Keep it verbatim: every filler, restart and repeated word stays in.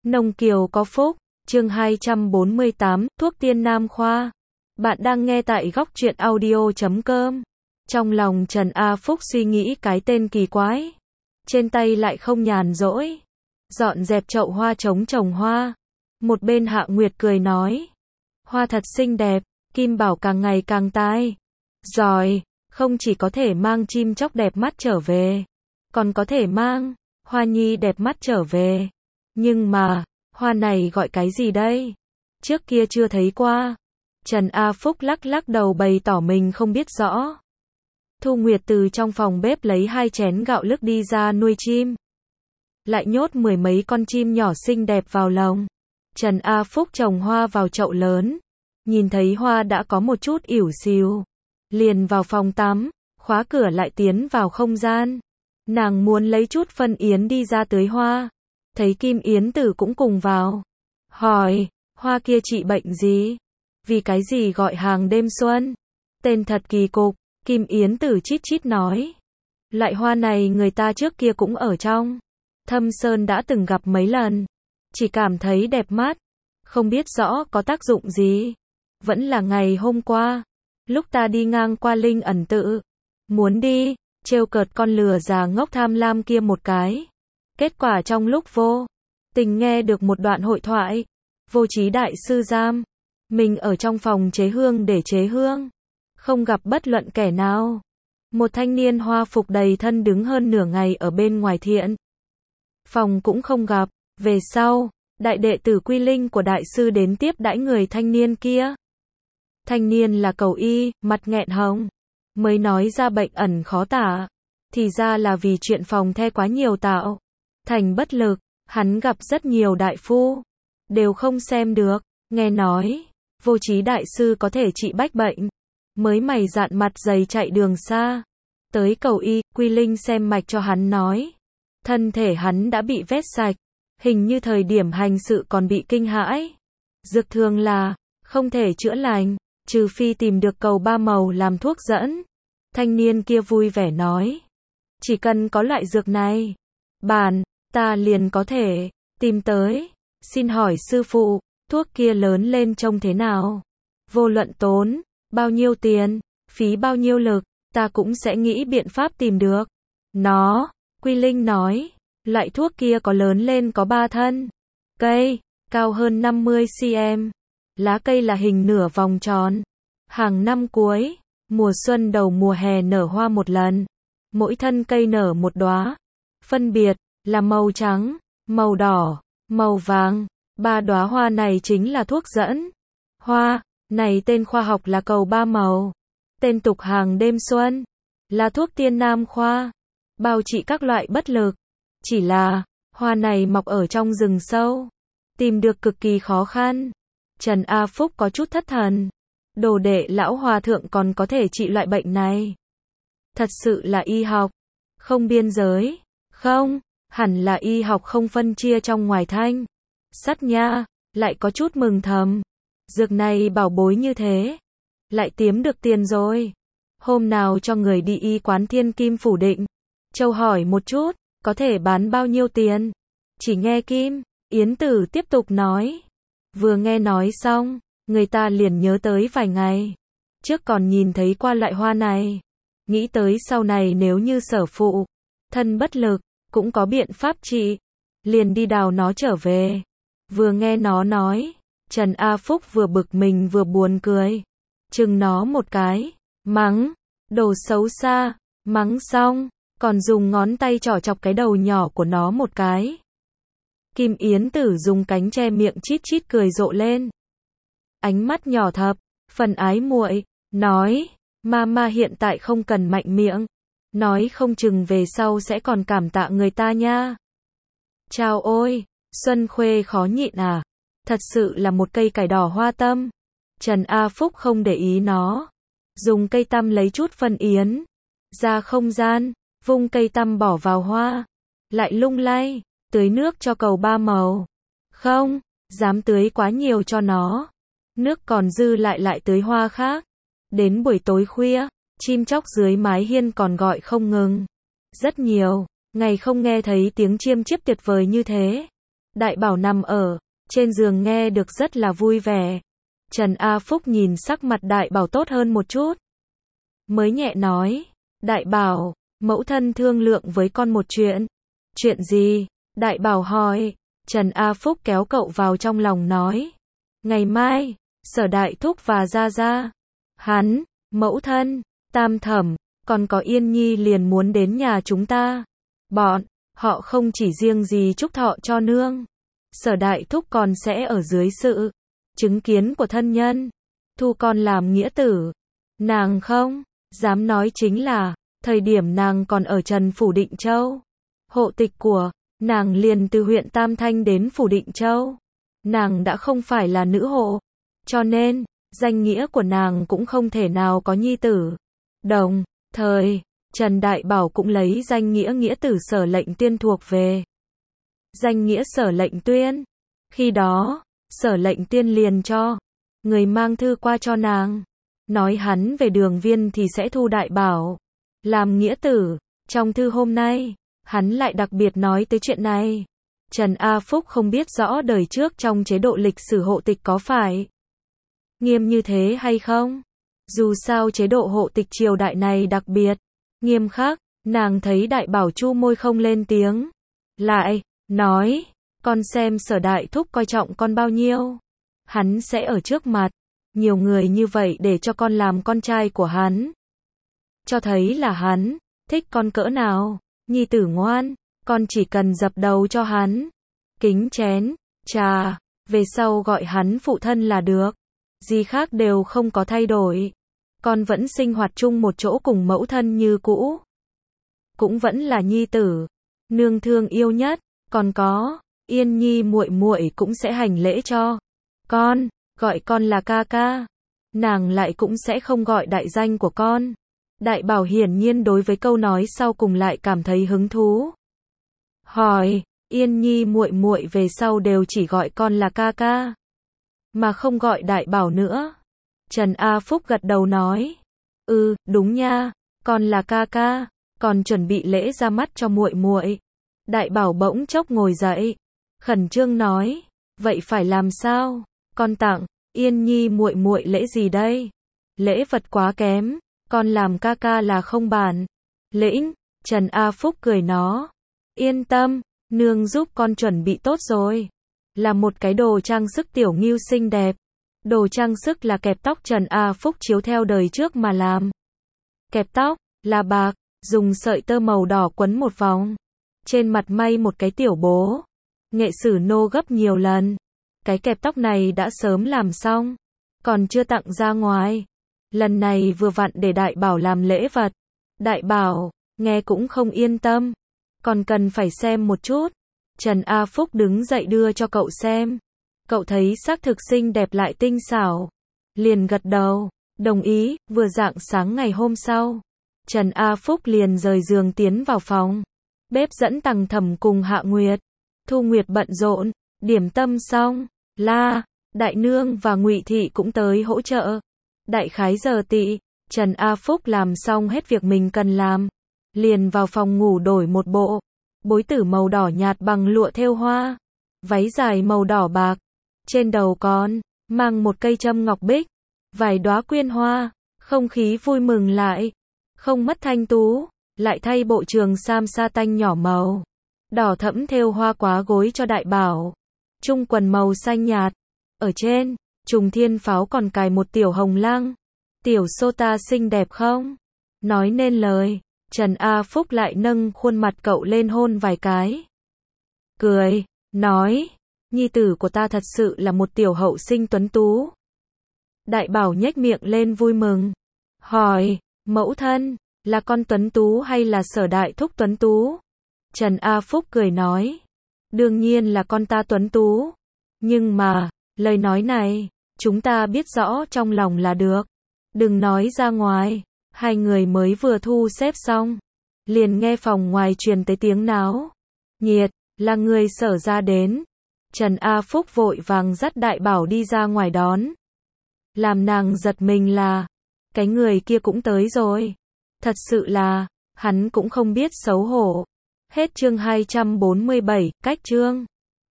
Nông Kiều có phúc, chương hai trăm bốn mươi tám, thuốc tiên nam khoa. Bạn đang nghe tại góc truyện audio chấm com. Trong lòng Trần A Phúc suy nghĩ cái tên kỳ quái. Trên tay lại không nhàn rỗi. Dọn dẹp chậu hoa trống trồng hoa. Một bên Hạ Nguyệt cười nói. Hoa thật xinh đẹp, Kim Bảo càng ngày càng tai. Giỏi, không chỉ có thể mang chim chóc đẹp mắt trở về. Còn có thể mang Hoa Nhi đẹp mắt trở về. Nhưng mà, hoa này gọi cái gì đây? Trước kia chưa thấy qua. Trần A Phúc lắc lắc đầu bày tỏ mình không biết rõ. Thu Nguyệt từ trong phòng bếp lấy hai chén gạo lứt đi ra nuôi chim. Lại nhốt mười mấy con chim nhỏ xinh đẹp vào lồng. Trần A Phúc trồng hoa vào chậu lớn. Nhìn thấy hoa đã có một chút ỉu xìu. Liền vào phòng tắm, khóa cửa lại tiến vào không gian. Nàng muốn lấy chút phân yến đi ra tưới hoa. Thấy Kim Yến Tử cũng cùng vào. Hỏi, hoa kia trị bệnh gì? Vì cái gì gọi hàng đêm xuân? Tên thật kỳ cục, Kim Yến Tử chít chít nói. Loại hoa này người ta trước kia cũng ở trong Thâm Sơn đã từng gặp mấy lần. Chỉ cảm thấy đẹp mắt. Không biết rõ có tác dụng gì. Vẫn là ngày hôm qua. Lúc ta đi ngang qua Linh Ẩn Tự. Muốn đi, trêu cợt con lừa già ngốc tham lam kia một cái. Kết quả trong lúc vô tình nghe được một đoạn hội thoại. Vô Trí Đại Sư giam mình ở trong phòng chế hương để chế hương. Không gặp bất luận kẻ nào. Một thanh niên hoa phục đầy thân đứng hơn nửa ngày ở bên ngoài thiện phòng cũng không gặp. Về sau, đại đệ tử Quy Linh của đại sư đến tiếp đãi người thanh niên kia. Thanh niên là cầu y, mặt nghẹn hồng. Mới nói ra bệnh ẩn khó tả. Thì ra là vì chuyện phòng the quá nhiều tạo thành bất lực. Hắn gặp rất nhiều đại phu. Đều không xem được. Nghe nói, Vô Trí Đại Sư có thể trị bách bệnh. Mới mày dạn mặt dày chạy đường xa. Tới cầu y, Quy Linh xem mạch cho hắn nói. Thân thể hắn đã bị vét sạch. Hình như thời điểm hành sự còn bị kinh hãi. Dược thường là không thể chữa lành. Trừ phi tìm được cầu ba màu làm thuốc dẫn. Thanh niên kia vui vẻ nói. Chỉ cần có loại dược này. Bản, ta liền có thể tìm tới. Xin hỏi sư phụ, thuốc kia lớn lên trông thế nào? Vô luận tốn bao nhiêu tiền, phí bao nhiêu lực, ta cũng sẽ nghĩ biện pháp tìm được. Nó, Quy Linh nói, loại thuốc kia có lớn lên có ba thân. Cây, cao hơn năm mươi xăng-ti-mét. Lá cây là hình nửa vòng tròn. Hàng năm cuối, mùa xuân đầu mùa hè nở hoa một lần. Mỗi thân cây nở một đóa. Phân biệt là màu trắng, màu đỏ, màu vàng. Ba đóa hoa này chính là thuốc dẫn. Hoa này tên khoa học là cầu ba màu. Tên tục hàng đêm xuân. Là thuốc tiên nam khoa. Bao trị các loại bất lực. Chỉ là, hoa này mọc ở trong rừng sâu. Tìm được cực kỳ khó khăn. Trần A Phúc có chút thất thần. Đồ đệ lão hòa thượng còn có thể trị loại bệnh này. Thật sự là y học. Không biên giới. Không, hẳn là y học không phân chia trong ngoài thanh. Sắt nha, lại có chút mừng thầm. Dược này bảo bối như thế. Lại kiếm được tiền rồi. Hôm nào cho người đi y quán Thiên Kim Phủ Định. Châu hỏi một chút, có thể bán bao nhiêu tiền? Chỉ nghe Kim Yến Tử tiếp tục nói. Vừa nghe nói xong, người ta liền nhớ tới vài ngày. Trước còn nhìn thấy qua loại hoa này. Nghĩ tới sau này nếu như sở phụ, thân bất lực, cũng có biện pháp trị. Liền đi đào nó trở về. Vừa nghe nó nói, Trần A Phúc vừa bực mình vừa buồn cười. Chừng nó một cái, mắng, đồ xấu xa, mắng xong, còn dùng ngón tay trỏ chọc cái đầu nhỏ của nó một cái. Kim Yến Tử dùng cánh che miệng chít chít cười rộ lên. Ánh mắt nhỏ thập, phần ái muội, nói, Mama hiện tại không cần mạnh miệng. Nói không chừng về sau sẽ còn cảm tạ người ta nha. Chao ôi, Xuân Khuê khó nhịn à. Thật sự là một cây cải đỏ hoa tâm. Trần A Phúc không để ý nó. Dùng cây tăm lấy chút phân yến. Ra không gian, vung cây tăm bỏ vào hoa. Lại lung lay, tưới nước cho cầu ba màu. Không, dám tưới quá nhiều cho nó. Nước còn dư lại lại tưới hoa khác. Đến buổi tối khuya, chim chóc dưới mái hiên còn gọi không ngừng. Rất nhiều, ngày không nghe thấy tiếng chiêm chiếp tuyệt vời như thế. Đại Bảo nằm ở trên giường nghe được rất là vui vẻ. Trần A Phúc nhìn sắc mặt Đại Bảo tốt hơn một chút. Mới nhẹ nói, Đại Bảo, mẫu thân thương lượng với con một chuyện. Chuyện gì? Đại Bảo hỏi. Trần A Phúc kéo cậu vào trong lòng nói. Ngày mai, Sở Đại Thúc và Gia Gia, hắn, mẫu thân, Tam Thẩm, còn có Yên Nhi liền muốn đến nhà chúng ta. Bọn họ không chỉ riêng gì chúc thọ cho nương. Sở Đại Thúc còn sẽ ở dưới sự chứng kiến của thân nhân, thu con làm nghĩa tử. Nàng không dám nói chính là, thời điểm nàng còn ở Trần Phủ Định Châu, hộ tịch của nàng liền từ huyện Tam Thanh đến Phủ Định Châu. Nàng đã không phải là nữ hộ, cho nên, danh nghĩa của nàng cũng không thể nào có nhi tử. Đồng thời, Trần Đại Bảo cũng lấy danh nghĩa nghĩa tử Sở Lệnh Tuyên thuộc về. Danh nghĩa Sở Lệnh Tuyên. Khi đó, Sở Lệnh Tuyên liền cho người mang thư qua cho nàng, nói hắn về Đường Viên thì sẽ thu Đại Bảo làm nghĩa tử. Trong thư hôm nay, hắn lại đặc biệt nói tới chuyện này. Trần A Phúc không biết rõ đời trước trong chế độ lịch sử hộ tịch có phải nghiêm như thế hay không. Dù sao chế độ hộ tịch triều đại này đặc biệt nghiêm khắc. Nàng thấy Đại Bảo chu môi không lên tiếng, lại nói, con xem Sở Đại Thúc coi trọng con bao nhiêu. Hắn sẽ ở trước mặt nhiều người như vậy để cho con làm con trai của hắn, cho thấy là hắn thích con cỡ nào. Nhi tử ngoan, con chỉ cần dập đầu cho hắn, kính chén trà, về sau gọi hắn phụ thân là được, gì khác đều không có thay đổi. Con vẫn sinh hoạt chung một chỗ cùng mẫu thân như cũ, cũng vẫn là nhi tử nương thương yêu nhất. Còn có Yên Nhi muội muội cũng sẽ hành lễ cho con, gọi con là ca ca. Nàng lại cũng sẽ không gọi đại danh của con. Đại Bảo hiển nhiên đối với câu nói sau cùng lại cảm thấy hứng thú. Hỏi, Yên Nhi muội muội về sau đều chỉ gọi con là ca ca, mà không gọi Đại Bảo nữa. Trần A Phúc gật đầu nói, ừ, đúng nha, con là ca ca, còn chuẩn bị lễ ra mắt cho muội muội. Đại Bảo bỗng chốc ngồi dậy, khẩn trương nói, vậy phải làm sao? Con tặng Yên Nhi muội muội lễ gì đây? Lễ vật quá kém, con làm ca ca là không bản lĩnh. Trần A Phúc cười nó, yên tâm, nương giúp con chuẩn bị tốt rồi, là một cái đồ trang sức tiểu ngưu xinh đẹp. Đồ trang sức là kẹp tóc Trần A Phúc chiếu theo đời trước mà làm. Kẹp tóc là bạc, dùng sợi tơ màu đỏ quấn một vòng, trên mặt may một cái tiểu bố. Nghệ sử nô gấp nhiều lần. Cái kẹp tóc này đã sớm làm xong, còn chưa tặng ra ngoài. Lần này vừa vặn để Đại Bảo làm lễ vật. Đại Bảo nghe cũng không yên tâm, còn cần phải xem một chút. Trần A Phúc đứng dậy đưa cho cậu xem. Cậu thấy xác thực xinh đẹp lại tinh xảo, liền gật đầu, đồng ý. Vừa rạng sáng ngày hôm sau, Trần A Phúc liền rời giường tiến vào phòng bếp dẫn Tằng Thẩm cùng Hạ Nguyệt. Thu Nguyệt bận rộn, điểm tâm xong, La, Đại Nương và Ngụy Thị cũng tới hỗ trợ. Đại khái giờ tị, Trần A Phúc làm xong hết việc mình cần làm, liền vào phòng ngủ đổi một bộ bối tử màu đỏ nhạt bằng lụa thêu hoa, váy dài màu đỏ bạc, trên đầu còn mang một cây châm ngọc bích, vài đóa quyên hoa. Không khí vui mừng lại không mất thanh tú, lại thay bộ trường sam sa tanh nhỏ màu đỏ thẫm thêu hoa quá gối cho Đại Bảo, trung quần màu xanh nhạt, ở trên trùng thiên pháo còn cài một tiểu hồng lăng. Tiểu sô ta xinh đẹp không nói nên lời. Trần A Phúc lại nâng khuôn mặt cậu lên hôn vài cái, cười nói, nhi tử của ta thật sự là một tiểu hậu sinh tuấn tú. Đại Bảo nhếch miệng lên vui mừng, hỏi, mẫu thân, là con tuấn tú hay là Sở Đại Thúc tuấn tú? Trần A Phúc cười nói, đương nhiên là con ta tuấn tú, nhưng mà, lời nói này, chúng ta biết rõ trong lòng là được, đừng nói ra ngoài. Hai người mới vừa thu xếp xong, liền nghe phòng ngoài truyền tới tiếng náo nhiệt, là người Sở ra đến. Trần A Phúc vội vàng dắt Đại Bảo đi ra ngoài đón. Làm nàng giật mình là, cái người kia cũng tới rồi. Thật sự là, hắn cũng không biết xấu hổ. Hết chương hai trăm bốn mươi bảy, cách chương.